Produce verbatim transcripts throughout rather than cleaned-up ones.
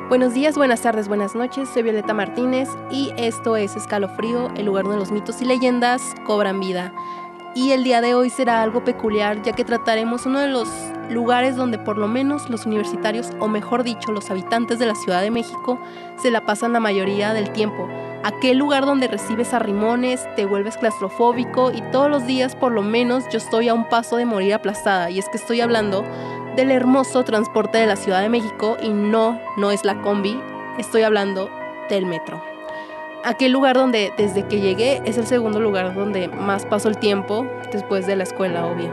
Buenos días, buenas tardes, buenas noches, soy Violeta Martínez y esto es Escalofrío, el lugar donde los mitos y leyendas cobran vida. Y el día de hoy será algo peculiar, ya que trataremos uno de los lugares donde por lo menos los universitarios, o mejor dicho, los habitantes de la Ciudad de México, se la pasan la mayoría del tiempo. Aquel lugar donde recibes arrimones, te vuelves claustrofóbico y todos los días por lo menos yo estoy a un paso de morir aplastada. Y es que estoy hablando del hermoso transporte de la Ciudad de México y no, no es la combi, estoy hablando del metro. Aquel lugar donde desde que llegué es el segundo lugar donde más paso el tiempo después de la escuela, obvio.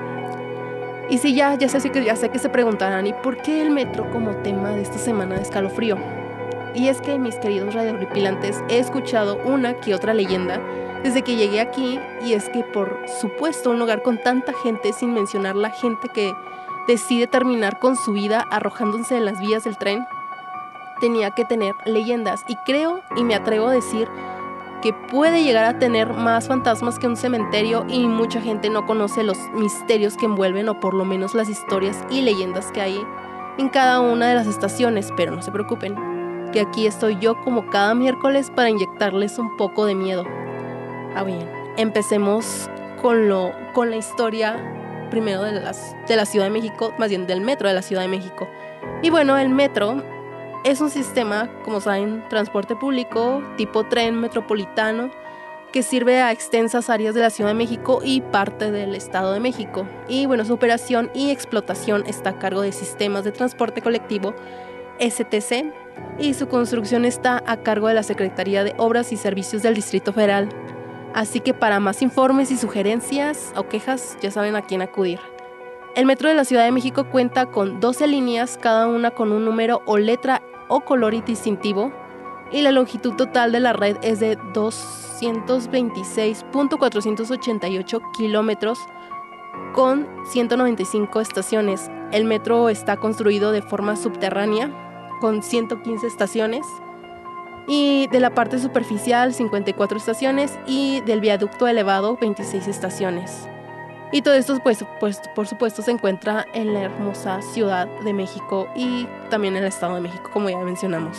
Y sí, ya, ya sé que ya sé que se preguntarán, ¿y por qué el metro como tema de esta semana de Escalofrío? Y es que, mis queridos radiohorripilantes, he escuchado una que otra leyenda desde que llegué aquí, y es que por supuesto un lugar con tanta gente, sin mencionar la gente que decide terminar con su vida arrojándose en las vías del tren, tenía que tener leyendas, y creo y me atrevo a decir que puede llegar a tener más fantasmas que un cementerio, y mucha gente no conoce los misterios que envuelven, o por lo menos las historias y leyendas que hay en cada una de las estaciones. Pero no se preocupen, que aquí estoy yo como cada miércoles para inyectarles un poco de miedo. Ah, bien, empecemos con, lo, con la historia primero de, las, de la Ciudad de México, más bien del metro de la Ciudad de México. Y bueno, el metro es un sistema, como saben, transporte público tipo tren metropolitano que sirve a extensas áreas de la Ciudad de México y parte del Estado de México. Y bueno, su operación y explotación está a cargo de Sistemas de Transporte Colectivo, S T C, y su construcción está a cargo de la Secretaría de Obras y Servicios del Distrito Federal. Así que para más informes y sugerencias o quejas, ya saben a quién acudir. El metro de la Ciudad de México cuenta con doce líneas, cada una con un número o letra o color distintivo, y la longitud total de la red es de doscientos veintiséis punto cuatrocientos ochenta y ocho kilómetros con ciento noventa y cinco estaciones. El metro está construido de forma subterránea con ciento quince estaciones, y de la parte superficial cincuenta y cuatro estaciones, y del viaducto elevado veintiséis estaciones. Y todo esto pues, pues por supuesto se encuentra en la hermosa Ciudad de México y también en el Estado de México, como ya mencionamos.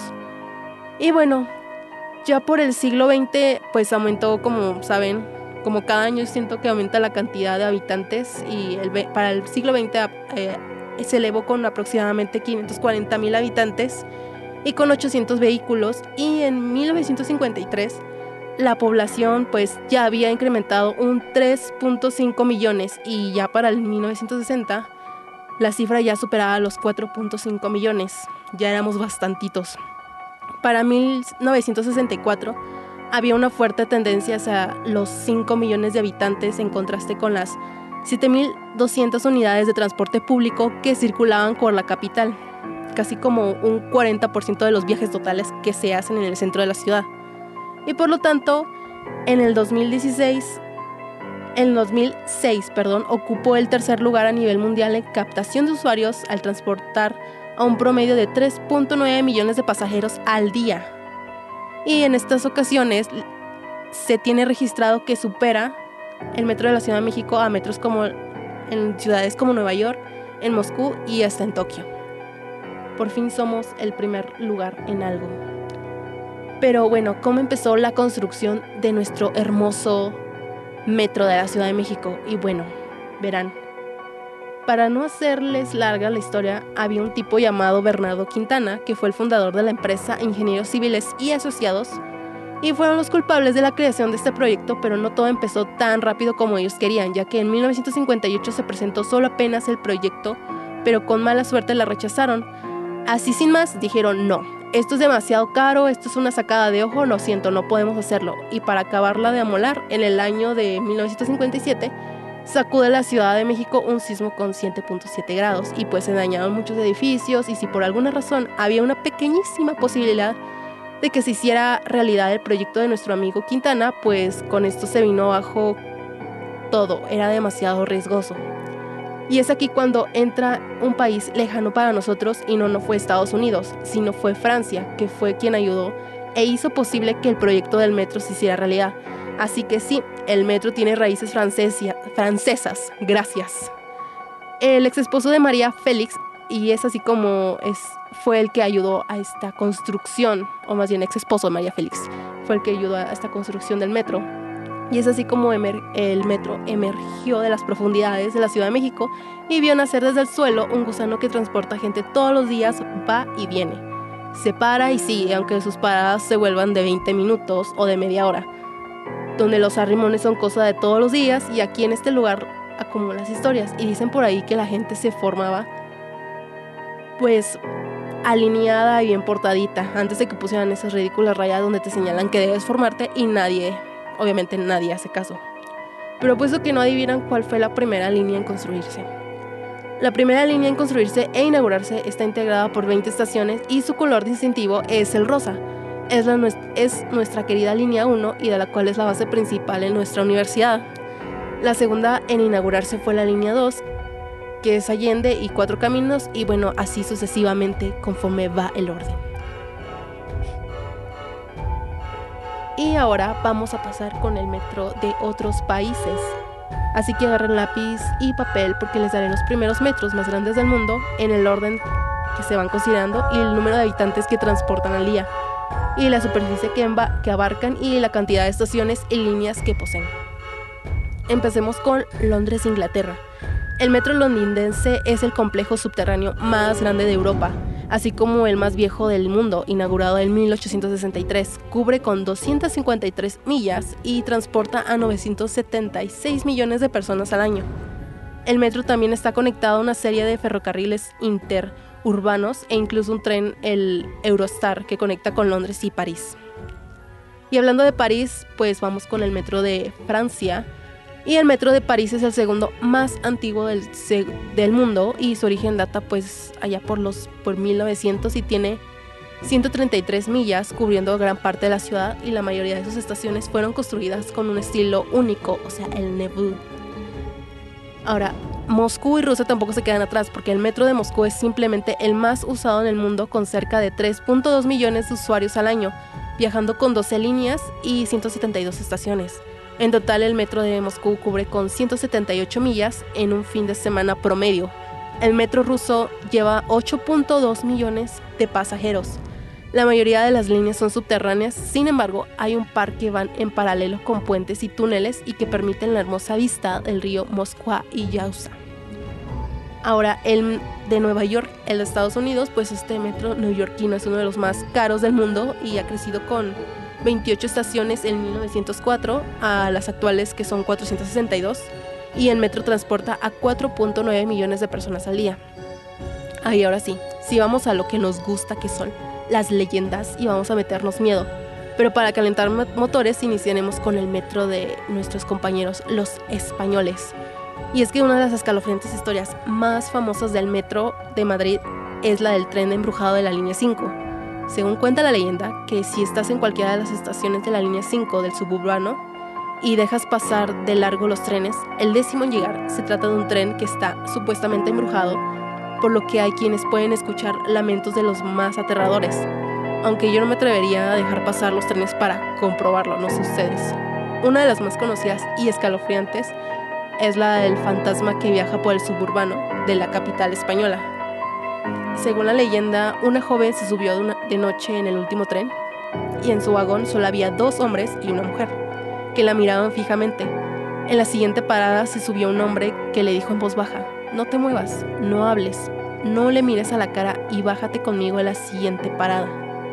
Y bueno, ya por el siglo veinte pues aumentó, como saben, como cada año siento que aumenta la cantidad de habitantes, y el, para el siglo veinte eh, se elevó con aproximadamente quinientos cuarenta mil habitantes y con ochocientos vehículos, y en mil novecientos cincuenta y tres la población pues ya había incrementado un tres punto cinco millones, y ya para el mil novecientos sesenta la cifra ya superaba los cuatro punto cinco millones, ya éramos bastantitos. Para mil novecientos sesenta y cuatro había una fuerte tendencia hacia los cinco millones de habitantes, en contraste con las siete mil doscientas unidades de transporte público que circulaban por la capital, casi como un cuarenta por ciento de los viajes totales que se hacen en el centro de la ciudad. Y por lo tanto, en el dos mil dieciséis, en dos mil seis, perdón, ocupó el tercer lugar a nivel mundial en captación de usuarios al transportar a un promedio de tres punto nueve millones de pasajeros al día. Y en estas ocasiones se tiene registrado que supera el metro de la Ciudad de México a metros como en ciudades como Nueva York, en Moscú y hasta en Tokio. Por fin somos el primer lugar en algo. Pero bueno, ¿cómo empezó la construcción de nuestro hermoso metro de la Ciudad de México? Y bueno, verán, para no hacerles larga la historia, había un tipo llamado Bernardo Quintana, que fue el fundador de la empresa Ingenieros Civiles y Asociados, y fueron los culpables de la creación de este proyecto. Pero no todo empezó tan rápido como ellos querían, ya que en mil novecientos cincuenta y ocho se presentó solo apenas el proyecto, pero con mala suerte la rechazaron. Así sin más, dijeron no. Esto es demasiado caro, esto es una sacada de ojo, lo siento, no podemos hacerlo. Y para acabarla de amolar, en el año de mil novecientos cincuenta y siete, sacude la Ciudad de México un sismo con siete punto siete grados, y pues se dañaron muchos edificios, y si por alguna razón había una pequeñísima posibilidad de que se hiciera realidad el proyecto de nuestro amigo Quintana, pues con esto se vino abajo todo, era demasiado riesgoso. Y es aquí cuando entra un país lejano para nosotros, y no, no fue Estados Unidos, sino fue Francia, que fue quien ayudó e hizo posible que el proyecto del metro se hiciera realidad. Así que sí, el metro tiene raíces francesia, francesas, gracias. El ex esposo de María, Félix, y es así como es fue el que ayudó a esta construcción, o más bien ex esposo de María Félix, fue el que ayudó a esta construcción del metro. Y es así como emer- el metro emergió de las profundidades de la Ciudad de México y vio nacer desde el suelo un gusano que transporta gente todos los días, va y viene. Se para y sigue, aunque sus paradas se vuelvan de veinte minutos o de media hora, donde los arrimones son cosa de todos los días, y aquí en este lugar acumulan las historias. Y dicen por ahí que la gente se formaba pues alineada y bien portadita antes de que pusieran esas ridículas rayas donde te señalan que debes formarte, y nadie, obviamente nadie hace caso. Pero puesto que no adivinan cuál fue la primera línea en construirse. La primera línea en construirse e inaugurarse está integrada por veinte estaciones y su color distintivo es el rosa. Es, la, es nuestra querida línea uno, y de la cual es la base principal en nuestra universidad. La segunda en inaugurarse fue la línea dos, que es Allende y Cuatro Caminos, y bueno, así sucesivamente conforme va el orden. Y ahora vamos a pasar con el metro de otros países. Así que agarren lápiz y papel porque les daré los primeros metros más grandes del mundo en el orden que se van considerando y el número de habitantes que transportan al día, y la superficie que, emba- que abarcan y la cantidad de estaciones y líneas que poseen. Empecemos con Londres, Inglaterra. El metro londinense es el complejo subterráneo más grande de Europa, así como el más viejo del mundo, inaugurado en mil ochocientos sesenta y tres. Cubre con doscientas cincuenta y tres millas y transporta a novecientos setenta y seis millones de personas al año. El metro también está conectado a una serie de ferrocarriles interurbanos e incluso un tren, el Eurostar, que conecta con Londres y París. Y hablando de París, pues vamos con el metro de Francia. Y el metro de París es el segundo más antiguo del, del mundo, y su origen data pues allá por los por mil novecientos y tiene ciento treinta y tres millas cubriendo gran parte de la ciudad, y la mayoría de sus estaciones fueron construidas con un estilo único, o sea, el Nebu. Ahora, Moscú y Rusia tampoco se quedan atrás, porque el metro de Moscú es simplemente el más usado en el mundo, con cerca de tres punto dos millones de usuarios al año, viajando con doce líneas y ciento setenta y dos estaciones. En total, el metro de Moscú cubre con ciento setenta y ocho millas en un fin de semana promedio. El metro ruso lleva ocho punto dos millones de pasajeros. La mayoría de las líneas son subterráneas, sin embargo, hay un par que van en paralelo con puentes y túneles y que permiten la hermosa vista del río Moskva y Yauza. Ahora, el de Nueva York, el de Estados Unidos, pues este metro neoyorquino es uno de los más caros del mundo y ha crecido con veintiocho estaciones en mil novecientos cuatro a las actuales, que son cuatrocientos sesenta y dos, y el metro transporta a cuatro punto nueve millones de personas al día. Ahí ahora sí, sí vamos a lo que nos gusta, que son las leyendas, y vamos a meternos miedo. Pero para calentar motores iniciaremos con el metro de nuestros compañeros, los españoles. Y es que una de las escalofriantes historias más famosas del metro de Madrid es la del tren embrujado de la línea cinco. Según cuenta la leyenda, que si estás en cualquiera de las estaciones de la línea cinco del suburbano y dejas pasar de largo los trenes, el décimo en llegar se trata de un tren que está supuestamente embrujado, por lo que hay quienes pueden escuchar lamentos de los más aterradores. Aunque yo no me atrevería a dejar pasar los trenes para comprobarlo, no sé ustedes. Una de las más conocidas y escalofriantes es la del fantasma que viaja por el suburbano de la capital española. Según la leyenda, una joven se subió de, una, de noche en el último tren y en su vagón solo había dos hombres y una mujer, que la miraban fijamente. En la siguiente parada se subió un hombre que le dijo en voz baja: no te muevas, no hables, no le mires a la cara y bájate conmigo en la siguiente parada.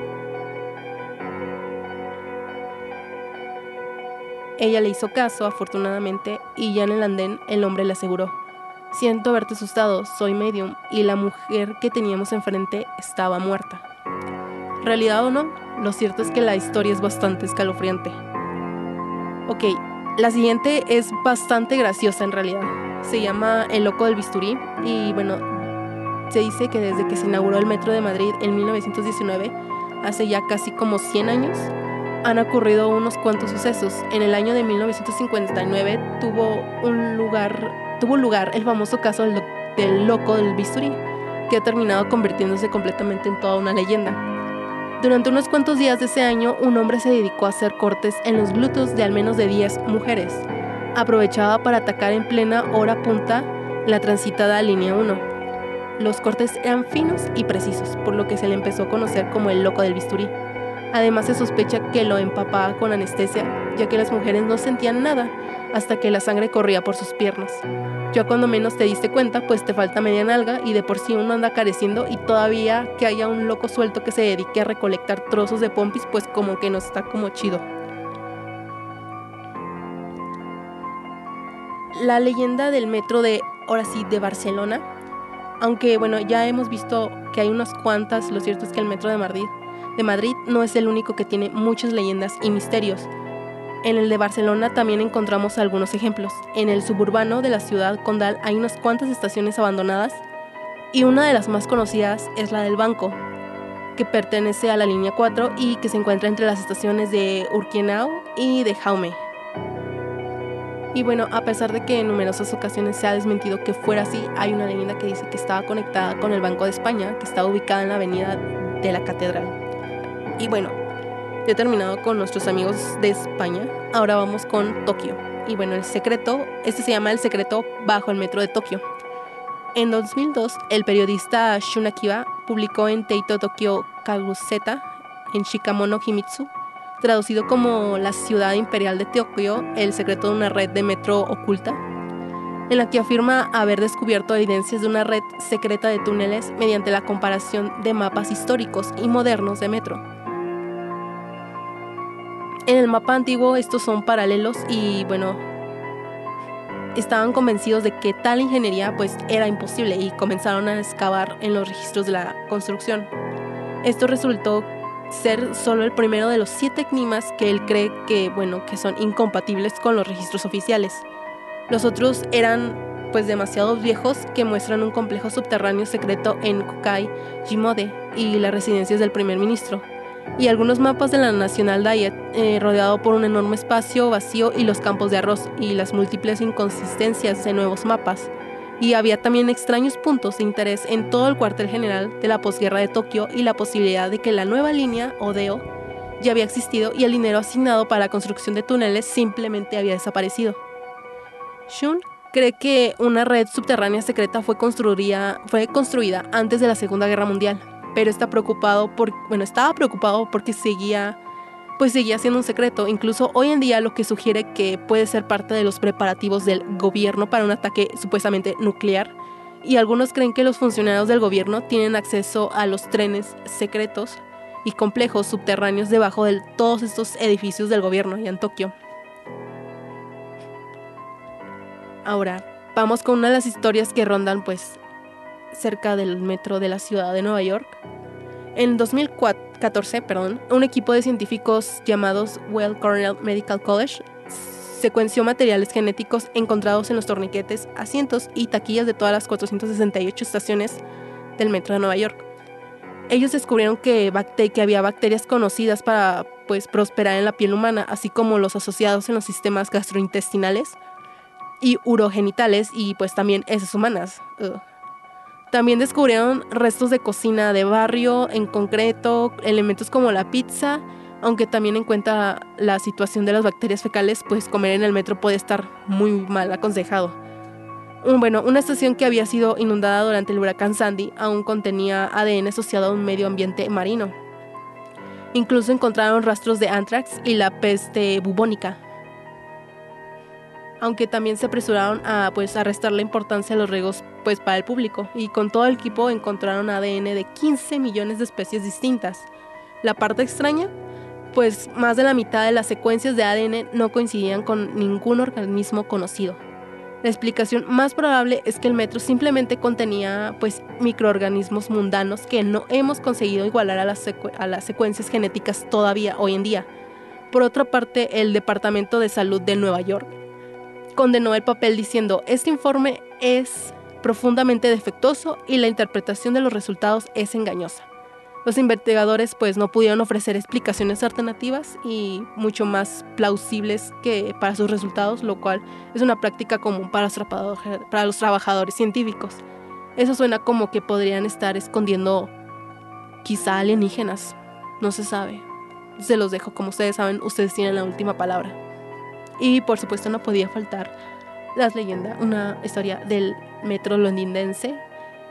Ella le hizo caso, afortunadamente, y ya en el andén el hombre le aseguró: siento haberte asustado, soy medium, y la mujer que teníamos enfrente estaba muerta. ¿Realidad o no? Lo cierto es que la historia es bastante escalofriante. Ok, la siguiente es bastante graciosa en realidad. Se llama El Loco del Bisturí, y bueno, se dice que desde que se inauguró el metro de Madrid en mil novecientos diecinueve, hace ya casi como cien años, han ocurrido unos cuantos sucesos. En el año de mil novecientos cincuenta y nueve tuvo un lugar, tuvo lugar el famoso caso del, del Loco del Bisturí, que ha terminado convirtiéndose completamente en toda una leyenda. Durante unos cuantos días de ese año, un hombre se dedicó a hacer cortes en los glúteos de al menos de diez mujeres. Aprovechaba para atacar en plena hora punta la transitada línea uno. Los cortes eran finos y precisos, por lo que se le empezó a conocer como el loco del bisturí. Además se sospecha que lo empapaba con anestesia, ya que las mujeres no sentían nada hasta que la sangre corría por sus piernas. Ya cuando menos te diste cuenta, pues te falta media nalga y de por sí uno anda careciendo, y todavía que haya un loco suelto que se dedique a recolectar trozos de pompis, pues como que no está como chido. La leyenda del metro de, ahora sí, de Barcelona, aunque bueno, ya hemos visto que hay unas cuantas, lo cierto es que el metro de Madrid, de Madrid no es el único que tiene muchas leyendas y misterios. En el de Barcelona también encontramos algunos ejemplos. En el suburbano de la ciudad condal hay unas cuantas estaciones abandonadas, y una de las más conocidas es la del Banco, que pertenece a la línea cuatro y que se encuentra entre las estaciones de Urquianao y de Jaume. Y bueno, a pesar de que en numerosas ocasiones se ha desmentido que fuera así, hay una leyenda que dice que estaba conectada con el Banco de España, que estaba ubicada en la avenida de la Catedral. Y bueno, ya he terminado con nuestros amigos de España, ahora vamos con Tokio. Y bueno, el secreto, este se llama El secreto bajo el metro de Tokio. En dos mil dos, el periodista Shun Akiba publicó en Teito Tokyo Kaguzeta, en Shikamono Himitsu, traducido como La ciudad imperial de Tokio, el secreto de una red de metro oculta, en la que afirma haber descubierto evidencias de una red secreta de túneles mediante la comparación de mapas históricos y modernos de metro. En el mapa antiguo estos son paralelos y bueno, estaban convencidos de que tal ingeniería pues era imposible y comenzaron a excavar en los registros de la construcción. Esto resultó ser solo el primero de los siete enigmas que él cree que, bueno, que son incompatibles con los registros oficiales. Los otros eran pues demasiado viejos, que muestran un complejo subterráneo secreto en Kukai Jimode y las residencias del primer ministro, y algunos mapas de la National Diet, eh, rodeado por un enorme espacio vacío y los campos de arroz y las múltiples inconsistencias de nuevos mapas. Y había también extraños puntos de interés en todo el cuartel general de la posguerra de Tokio y la posibilidad de que la nueva línea Odeo ya había existido y el dinero asignado para la construcción de túneles simplemente había desaparecido. Shun cree que una red subterránea secreta fue construida, fue construida antes de la Segunda Guerra Mundial, pero está preocupado por, bueno, estaba preocupado porque seguía, pues seguía siendo un secreto, incluso hoy en día, lo que sugiere que puede ser parte de los preparativos del gobierno para un ataque supuestamente nuclear, y algunos creen que los funcionarios del gobierno tienen acceso a los trenes secretos y complejos subterráneos debajo de todos estos edificios del gobierno allá en Tokio. Ahora, vamos con una de las historias que rondan pues cerca del metro de la ciudad de Nueva York. En dos mil catorce, perdón, un equipo de científicos llamados Weill Cornell Medical College secuenció materiales genéticos encontrados en los torniquetes, asientos y taquillas de todas las cuatrocientas sesenta y ocho estaciones del metro de Nueva York. Ellos descubrieron que, bacte- que había bacterias conocidas para pues, prosperar en la piel humana, así como los asociados en los sistemas gastrointestinales y urogenitales, y pues también heces humanas. Ugh. También descubrieron restos de cocina de barrio, en concreto elementos como la pizza, aunque también en cuenta la situación de las bacterias fecales, pues comer en el metro puede estar muy mal aconsejado. Bueno, una estación que había sido inundada durante el huracán Sandy aún contenía A D N asociado a un medio ambiente marino. Incluso encontraron rastros de anthrax y la peste bubónica. Aunque también se apresuraron a pues, a restar la importancia de los riesgos pues, para el público, y con todo el equipo encontraron A D N de quince millones de especies distintas. La parte extraña, pues más de la mitad de las secuencias de A D N no coincidían con ningún organismo conocido. La explicación más probable es que el metro simplemente contenía pues, microorganismos mundanos que no hemos conseguido igualar a las, secu- a las secuencias genéticas todavía hoy en día. Por otra parte, el Departamento de Salud de Nueva York condenó el papel diciendo: este informe es profundamente defectuoso y la interpretación de los resultados es engañosa. Los investigadores pues no pudieron ofrecer explicaciones alternativas y mucho más plausibles que para sus resultados, lo cual es una práctica común para los, para los trabajadores científicos. Eso suena como que podrían estar escondiendo quizá alienígenas, no se sabe. Se los dejo, como ustedes saben, ustedes tienen la última palabra. Y por supuesto no podía faltar las leyendas, una historia del metro londinense,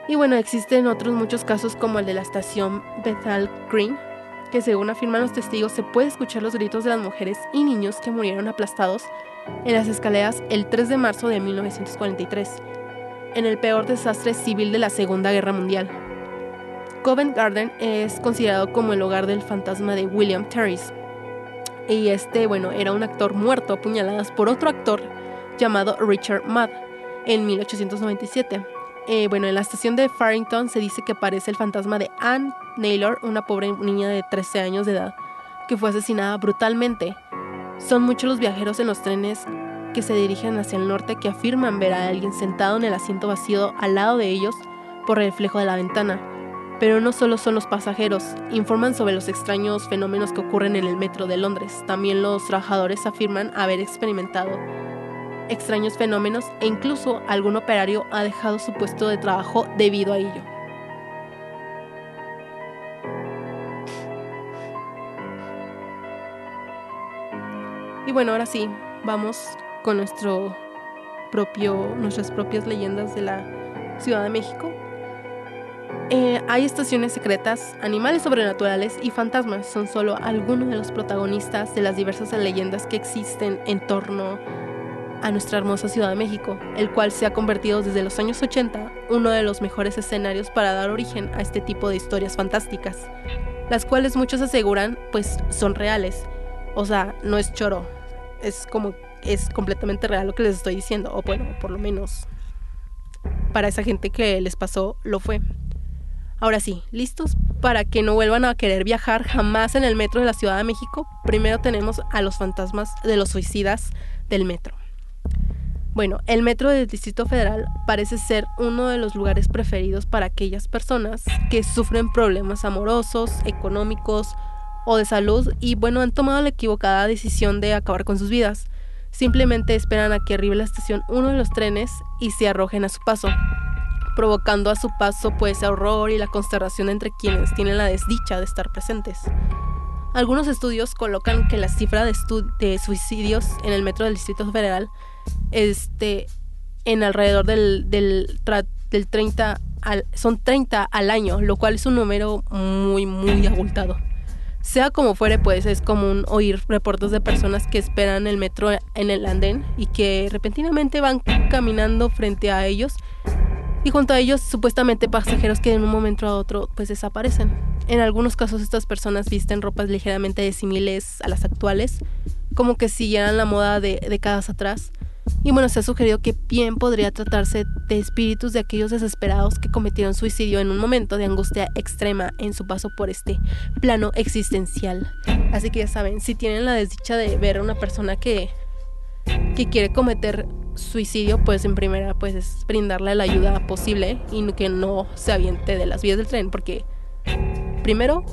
Y bueno, existen otros muchos casos como el de la estación Bethel Green, que según afirman los testigos se puede escuchar los gritos de las mujeres y niños que murieron aplastados en las escaleras el tres de marzo de mil novecientos cuarenta y tres, en el peor desastre civil de la Segunda Guerra Mundial. Covent Garden es considerado como el hogar del fantasma de William Terrace, y este, bueno, era un actor muerto a puñaladas por otro actor llamado Richard Mudd en mil ochocientos noventa y siete. Eh, bueno, en la estación de Farrington se dice que aparece el fantasma de Anne Naylor, una pobre niña de trece años de edad que fue asesinada brutalmente. Son muchos los viajeros en los trenes que se dirigen hacia el norte que afirman ver a alguien sentado en el asiento vacío al lado de ellos por el reflejo de la ventana. Pero no solo son los pasajeros, informan sobre los extraños fenómenos que ocurren en el metro de Londres. También los trabajadores afirman haber experimentado extraños fenómenos e incluso algún operario ha dejado su puesto de trabajo debido a ello. Y bueno, ahora sí, vamos con nuestro propio, nuestras propias leyendas de la Ciudad de México. Eh, hay estaciones secretas, animales sobrenaturales y fantasmas. Son solo algunos de los protagonistas de las diversas leyendas que existen en torno a nuestra hermosa Ciudad de México, el cual se ha convertido desde los años ochenta uno de los mejores escenarios para dar origen a este tipo de historias fantásticas, las cuales muchos aseguran pues son reales. O sea, no es choro, es como es completamente real lo que les estoy diciendo, o bueno, por lo menos para esa gente que les pasó lo fue. Ahora sí, ¿listos para que no vuelvan a querer viajar jamás en el metro de la Ciudad de México? Primero tenemos a los fantasmas de los suicidas del metro. Bueno, el metro del Distrito Federal parece ser uno de los lugares preferidos para aquellas personas que sufren problemas amorosos, económicos o de salud y bueno, han tomado la equivocada decisión de acabar con sus vidas. Simplemente esperan a que arribe la estación uno de los trenes y se arrojen a su paso, provocando a su paso pues el horror y la consternación entre quienes tienen la desdicha de estar presentes. Algunos estudios colocan que la cifra de, estu- de suicidios en el metro del Distrito Federal este, en alrededor del, del, tra- del treinta al, son treinta al año, lo cual es un número muy muy abultado. Sea como fuere, pues es común oír reportes de personas que esperan el metro en el andén y que repentinamente van caminando frente a ellos y junto a ellos supuestamente pasajeros que de un momento a otro pues desaparecen. En algunos casos estas personas visten ropas ligeramente disímiles a las actuales, como que siguieran la moda de décadas atrás. Y bueno, se ha sugerido que bien podría tratarse de espíritus de aquellos desesperados que cometieron suicidio en un momento de angustia extrema en su paso por este plano existencial. Así que ya saben, si tienen la desdicha de ver a una persona que, que quiere cometer suicidio, pues en primera pues es brindarle la ayuda posible y que no se aviente de las vías del tren, porque primero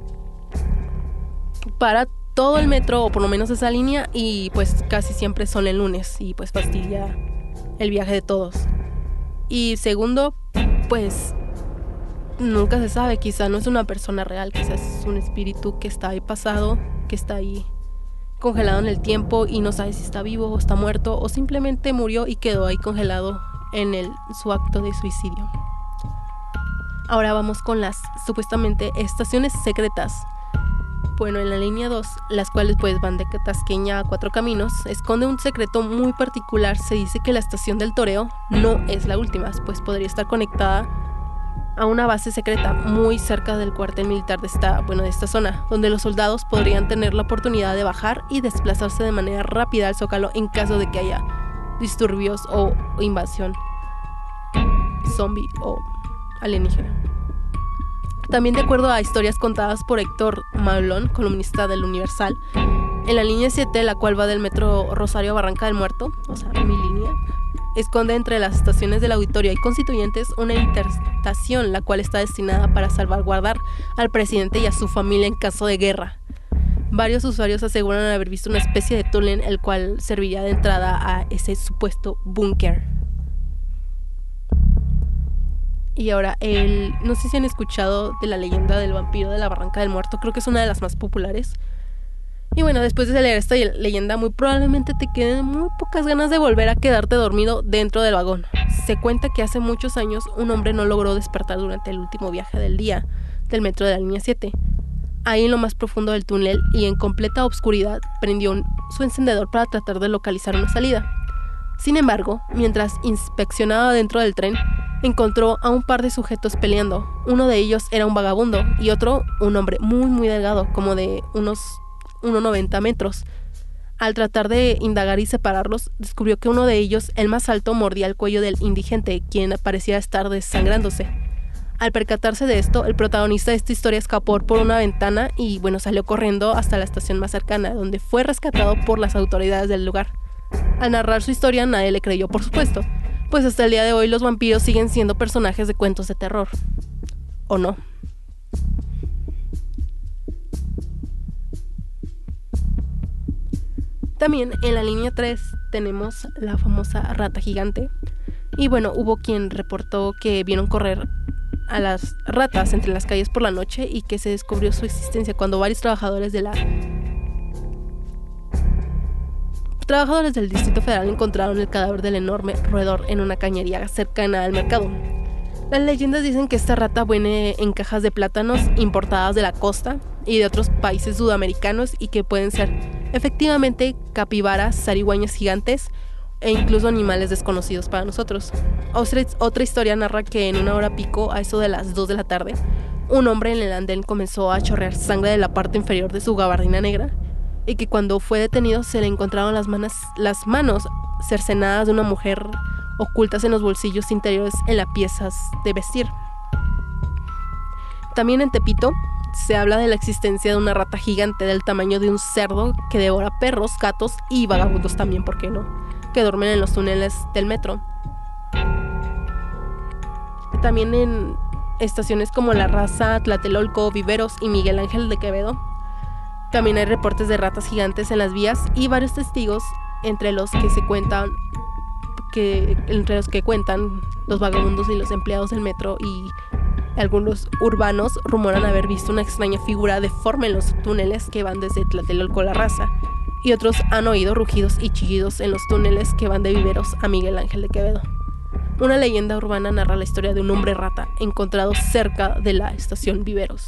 para todo el metro o por lo menos esa línea y pues casi siempre son el lunes y pues fastidia el viaje de todos. Y segundo, pues nunca se sabe, quizá no es una persona real, quizás es un espíritu que está ahí pasado, que está ahí congelado en el tiempo y no sabe si está vivo o está muerto o simplemente murió y quedó ahí congelado en el, su acto de suicidio. Ahora vamos con las supuestamente estaciones secretas. Bueno, en la línea dos, las cuales pues van de Tasqueña a Cuatro Caminos, esconde un secreto muy particular. Se dice que la estación del Toreo no es la última, pues podría estar conectada a una base secreta muy cerca del cuartel militar de esta, bueno, de esta zona, donde los soldados podrían tener la oportunidad de bajar y desplazarse de manera rápida al Zócalo en caso de que haya disturbios o invasión zombie o alienígena. También de acuerdo a historias contadas por Héctor Maulón, columnista del Universal, en la línea siete, la cual va del metro Rosario a Barranca del Muerto, o sea, mi línea, esconde entre las estaciones del Auditorio y Constituyentes una interestación, la cual está destinada para salvaguardar al presidente y a su familia en caso de guerra. Varios usuarios aseguran haber visto una especie de túnel, el cual serviría de entrada a ese supuesto búnker. Y ahora, el, no sé si han escuchado de la leyenda del vampiro de la Barranca del Muerto, creo que es una de las más populares. Y bueno, después de leer esta leyenda, muy probablemente te queden muy pocas ganas de volver a quedarte dormido dentro del vagón. se cuenta que hace muchos años un hombre no logró despertar durante el último viaje del día del metro de la línea siete. Ahí en lo más profundo del túnel y en completa oscuridad prendió un, su encendedor para tratar de localizar una salida. Sin embargo, mientras inspeccionaba dentro del tren, encontró a un par de sujetos peleando. Uno de ellos era un vagabundo y otro un hombre muy muy delgado, como de unos uno coma noventa metros. Al tratar de indagar y separarlos, descubrió que uno de ellos, el más alto, mordía el cuello del indigente, quien parecía estar desangrándose. Al percatarse de esto, el protagonista de esta historia escapó por una ventana y, bueno, salió corriendo hasta la estación más cercana, donde fue rescatado por las autoridades del lugar. Al narrar su historia, nadie le creyó, por supuesto, pues hasta el día de hoy los vampiros siguen siendo personajes de cuentos de terror. ¿O no? También en la línea tres tenemos la famosa rata gigante. Y bueno, hubo quien reportó que vieron correr a las ratas entre las calles por la noche y que se descubrió su existencia cuando varios trabajadores de la trabajadores del Distrito Federal encontraron el cadáver del enorme roedor en una cañería cercana al mercado. Las leyendas dicen que esta rata viene en cajas de plátanos importadas de la costa y de otros países sudamericanos y que pueden ser efectivamente capibaras, zarigüeñas gigantes e incluso animales desconocidos para nosotros. Otra, otra historia narra que en una hora pico, a eso de las dos de la tarde, un hombre en el andén comenzó a chorrear sangre de la parte inferior de su gabardina negra y que cuando fue detenido se le encontraron las manos, las manos cercenadas de una mujer ocultas en los bolsillos interiores en las piezas de vestir. También en Tepito se habla de la existencia de una rata gigante del tamaño de un cerdo que devora perros, gatos y vagabundos también, ¿por qué no?, que duermen en los túneles del metro. También en estaciones como La Raza, Tlatelolco, Viveros y Miguel Ángel de Quevedo también hay reportes de ratas gigantes en las vías y varios testigos, entre los que se cuentan que entre los que cuentan los vagabundos y los empleados del metro y algunos urbanos rumoran haber visto una extraña figura deforme en los túneles que van desde Tlatelolco a La Raza, y otros han oído rugidos y chillidos en los túneles que van de Viveros a Miguel Ángel de Quevedo. Una leyenda urbana narra la historia de un hombre rata encontrado cerca de la estación Viveros.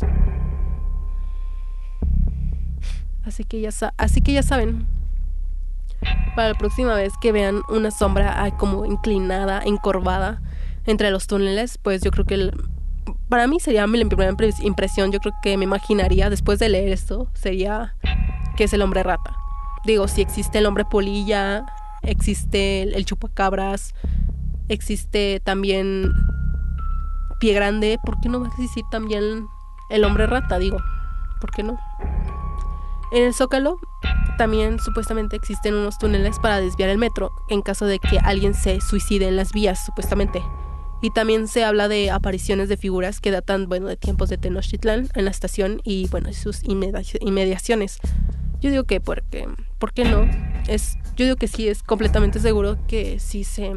Así que ya, sa- así que ya saben, para la próxima vez que vean una sombra ah, como inclinada, encorvada entre los túneles, pues yo creo que el, para mí sería mi primera impresión, yo creo que me imaginaría después de leer esto, sería que es el hombre rata. Digo, si existe el hombre polilla, existe el, el chupacabras, existe también Pie Grande, ¿por qué no va a existir también el hombre rata? Digo, ¿por qué no? En el Zócalo también supuestamente existen unos túneles para desviar el metro en caso de que alguien se suicide en las vías, supuestamente. Y también se habla de apariciones de figuras que datan, bueno, de tiempos de Tenochtitlán en la estación y, bueno, sus inmedi- inmediaciones. Yo digo que porque, ¿por qué no? Es, yo digo que sí, es completamente seguro que sí se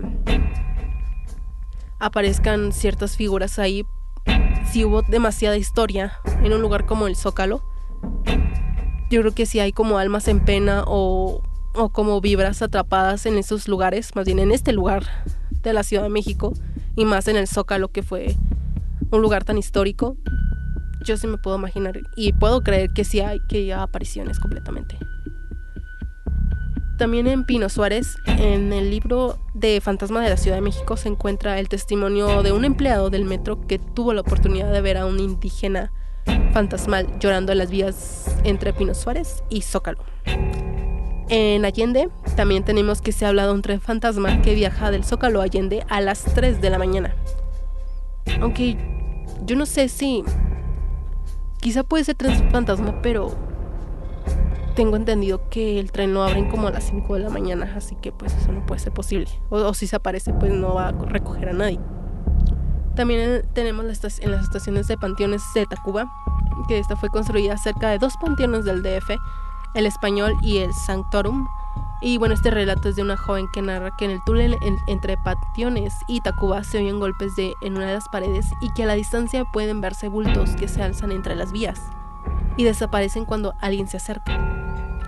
aparezcan ciertas figuras ahí. Si hubo demasiada historia en un lugar como el Zócalo, yo creo que sí hay como almas en pena o, o como vibras atrapadas en esos lugares, más bien en este lugar de la Ciudad de México y más en el Zócalo, que fue un lugar tan histórico. Yo sí me puedo imaginar y puedo creer que sí hay, que hay apariciones completamente. También en Pino Suárez, en el libro de Fantasma de la Ciudad de México, se encuentra el testimonio de un empleado del metro que tuvo la oportunidad de ver a un indígena fantasmal llorando en las vías entre Pino Suárez y Zócalo. En Allende también tenemos que se habla de un tren fantasma que viaja del Zócalo a Allende a las tres de la mañana. Aunque yo no sé si quizá puede ser tren fantasma, pero tengo entendido que el tren lo abren como a las cinco de la mañana, así que pues eso no puede ser posible. O, o si se aparece, pues no va a recoger a nadie. También tenemos las, en las estaciones de panteones de Tacuba, que esta fue construida cerca de dos panteones del D F, el Español y el Sanctorum. Y bueno, este relato es de una joven que narra que en el túnel en, entre Panteones y Tacuba se oyen golpes de, en una de las paredes y que a la distancia pueden verse bultos que se alzan entre las vías y desaparecen cuando alguien se acerca.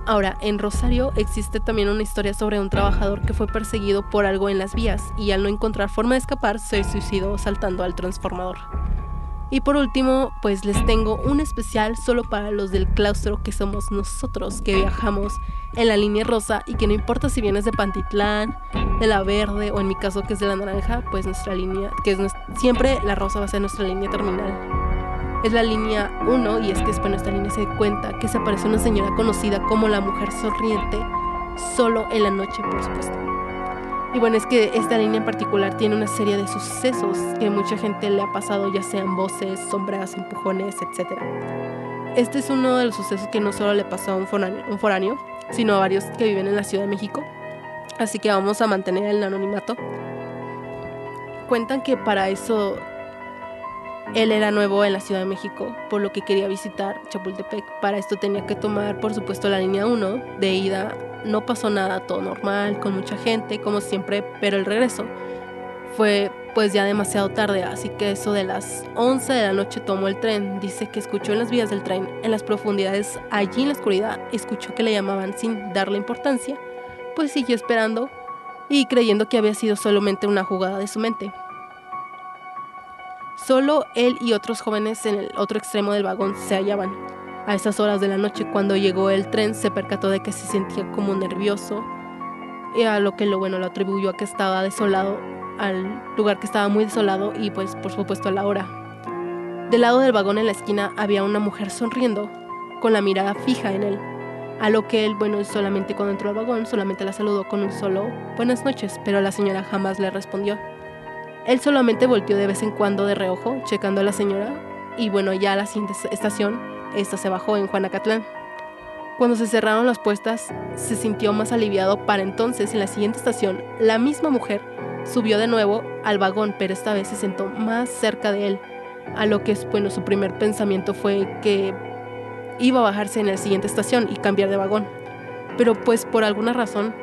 Ahora, en Rosario existe también una historia sobre un trabajador que fue perseguido por algo en las vías y al no encontrar forma de escapar se suicidó saltando al transformador. Y por último, pues les tengo un especial solo para los del claustro, que somos nosotros que viajamos en la línea rosa y que no importa si vienes de Pantitlán, de la verde o en mi caso que es de la naranja, pues nuestra línea, que es nuestra, siempre la rosa va a ser nuestra línea terminal. Es la línea uno y es que después nuestra línea se cuenta que se aparece una señora conocida como la mujer sonriente solo en la noche, por supuesto. Y bueno, es que esta línea en particular tiene una serie de sucesos que mucha gente le ha pasado, ya sean voces, sombras, empujones, etcétera. Este es uno de los sucesos que no solo le pasó a un foráneo, un foráneo, sino a varios que viven en la Ciudad de México. Así que vamos a mantener el anonimato. Cuentan que para eso él era nuevo en la Ciudad de México, por lo que quería visitar Chapultepec. Para esto tenía que tomar, por supuesto, la línea uno de ida. No pasó nada, todo normal, con mucha gente, como siempre, pero el regreso fue pues ya demasiado tarde, así que eso de las once de la noche tomó el tren. Dice que escuchó en las vías del tren, en las profundidades, allí en la oscuridad, escuchó que le llamaban sin darle importancia, pues siguió esperando y creyendo que había sido solamente una jugada de su mente. Solo él y otros jóvenes en el otro extremo del vagón se hallaban. A esas horas de la noche, cuando llegó el tren, se percató de que se sentía como nervioso, y a lo que lo bueno lo atribuyó a que estaba desolado, al lugar que estaba muy desolado y pues por supuesto a la hora. Del lado del vagón en la esquina había una mujer sonriendo, con la mirada fija en él, a lo que él, bueno, solamente cuando entró al vagón, solamente la saludó con un solo buenas noches, pero la señora jamás le respondió. Él solamente volteó de vez en cuando de reojo, checando a la señora, y bueno, ya a la siguiente estación, esta se bajó en Juanacatlán. Cuando se cerraron las puertas, se sintió más aliviado. Para entonces, en la siguiente estación, la misma mujer subió de nuevo al vagón, pero esta vez se sentó más cerca de él, a lo que, bueno, su primer pensamiento fue que iba a bajarse en la siguiente estación y cambiar de vagón. Pero pues por alguna razón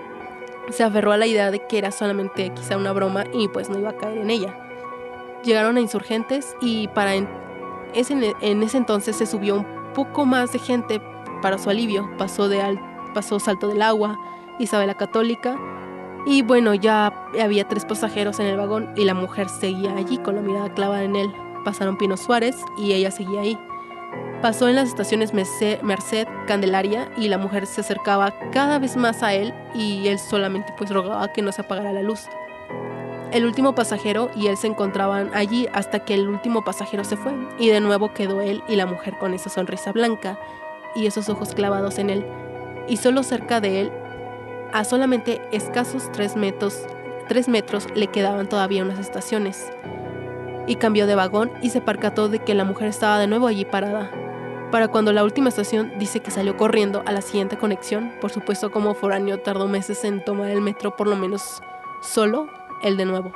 se aferró a la idea de que era solamente quizá una broma y pues no iba a caer en ella. Llegaron a Insurgentes y para en ese, en ese entonces se subió un poco más de gente. Para su alivio, pasó, de al, pasó Salto del Agua, Isabel la Católica, y bueno, ya había tres pasajeros en el vagón y la mujer seguía allí con la mirada clavada en él. Pasaron Pino Suárez y ella seguía ahí. Pasó en las estaciones Merced, Merced, Candelaria, y la mujer se acercaba cada vez más a él y él solamente pues rogaba que no se apagara la luz. El último pasajero y él se encontraban allí hasta que el último pasajero se fue y de nuevo quedó él y la mujer con esa sonrisa blanca y esos ojos clavados en él, y solo cerca de él, a solamente escasos tres metros, tres metros le quedaban todavía unas estaciones. Y cambió de vagón y se percató de que la mujer estaba de nuevo allí parada. Para cuando la última estación, dice que salió corriendo a la siguiente conexión. Por supuesto, como foráneo tardó meses en tomar el metro, por lo menos solo él de nuevo.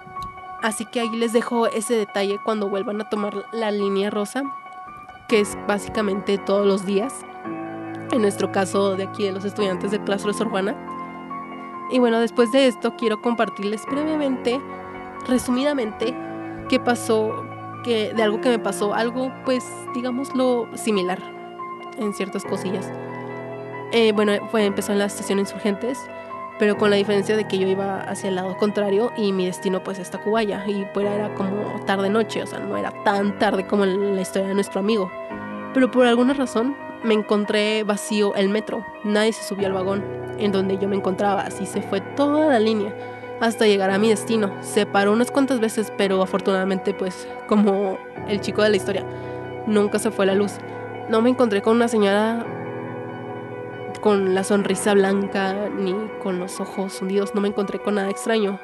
Así que ahí les dejo ese detalle cuando vuelvan a tomar la línea rosa, que es básicamente todos los días, en nuestro caso de aquí de los estudiantes del claustro de Sor Juana. Y bueno, después de esto quiero compartirles brevemente, resumidamente, qué pasó, que, de algo que me pasó, algo pues digámoslo similar en ciertas cosillas. Eh, bueno, fue, empezó en la estación Insurgentes, pero con la diferencia de que yo iba hacia el lado contrario y mi destino pues es Tacubaya, y pues era como tarde-noche, o sea, no era tan tarde como en la historia de nuestro amigo. Pero por alguna razón me encontré vacío el metro, nadie se subió al vagón en donde yo me encontraba, así se fue toda la línea hasta llegar a mi destino. Se paró unas cuantas veces, pero afortunadamente pues como el chico de la historia, nunca se fue la luz. No me encontré con una señora con la sonrisa blanca ni con los ojos hundidos, no me encontré con nada extraño.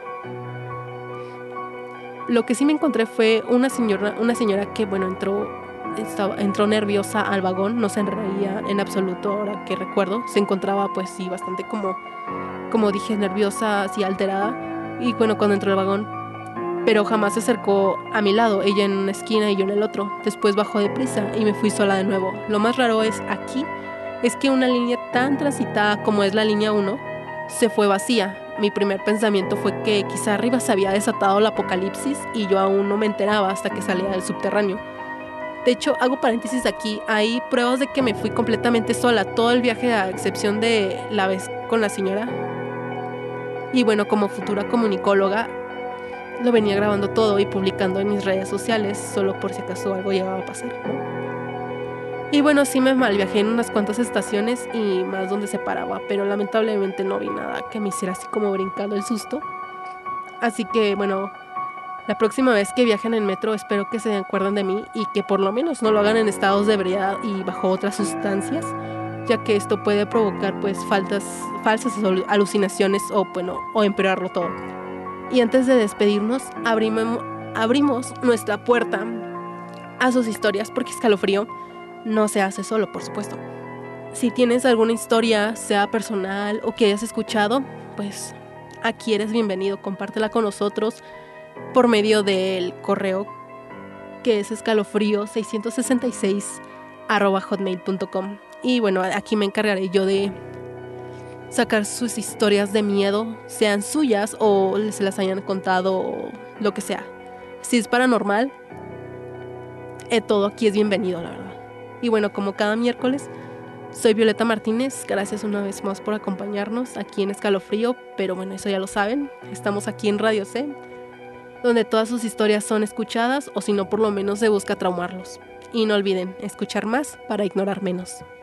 Lo que sí me encontré fue una señora, una señora que bueno entró, estaba, entró nerviosa al vagón, no se reía en absoluto ahora que recuerdo, se encontraba pues sí bastante como, como dije, nerviosa, así alterada, y bueno cuando entró al vagón, pero jamás se acercó a mi lado, ella en una esquina y yo en el otro. Después bajó deprisa y me fui sola de nuevo. Lo más raro es aquí es que una línea tan transitada como es la línea uno se fue vacía. Mi primer pensamiento fue que quizá arriba se había desatado el apocalipsis y yo aún no me enteraba hasta que salía del subterráneo. De hecho, hago paréntesis aquí, hay pruebas de que me fui completamente sola, todo el viaje a excepción de la vez con la señora. Y bueno, como futura comunicóloga, lo venía grabando todo y publicando en mis redes sociales, solo por si acaso algo llegaba a pasar, ¿no? Y bueno, sí me malviajé en unas cuantas estaciones y más donde se paraba, pero lamentablemente no vi nada que me hiciera así como brincando el susto. Así que bueno, la próxima vez que viajen en metro espero que se acuerden de mí y que por lo menos no lo hagan en estados de ebriedad y bajo otras sustancias, ya que esto puede provocar pues faltas, falsas alucinaciones o bueno, o empeorarlo todo. Y antes de despedirnos, abrimos, abrimos nuestra puerta a sus historias porque Escalofrío no se hace solo, por supuesto. Si tienes alguna historia, sea personal o que hayas escuchado, pues aquí eres bienvenido, compártela con nosotros por medio del correo que es escalofrío seiscientos sesenta y seis arroba hotmail punto com. Y bueno, aquí me encargaré yo de sacar sus historias de miedo, sean suyas o se las hayan contado o lo que sea. Si es paranormal, eh, todo aquí es bienvenido, la verdad. Y bueno, como cada miércoles, soy Violeta Martínez, gracias una vez más por acompañarnos aquí en Escalofrío, pero bueno, eso ya lo saben, estamos aquí en Radio C, donde todas sus historias son escuchadas o si no por lo menos se busca traumarlos. Y no olviden, escuchar más para ignorar menos.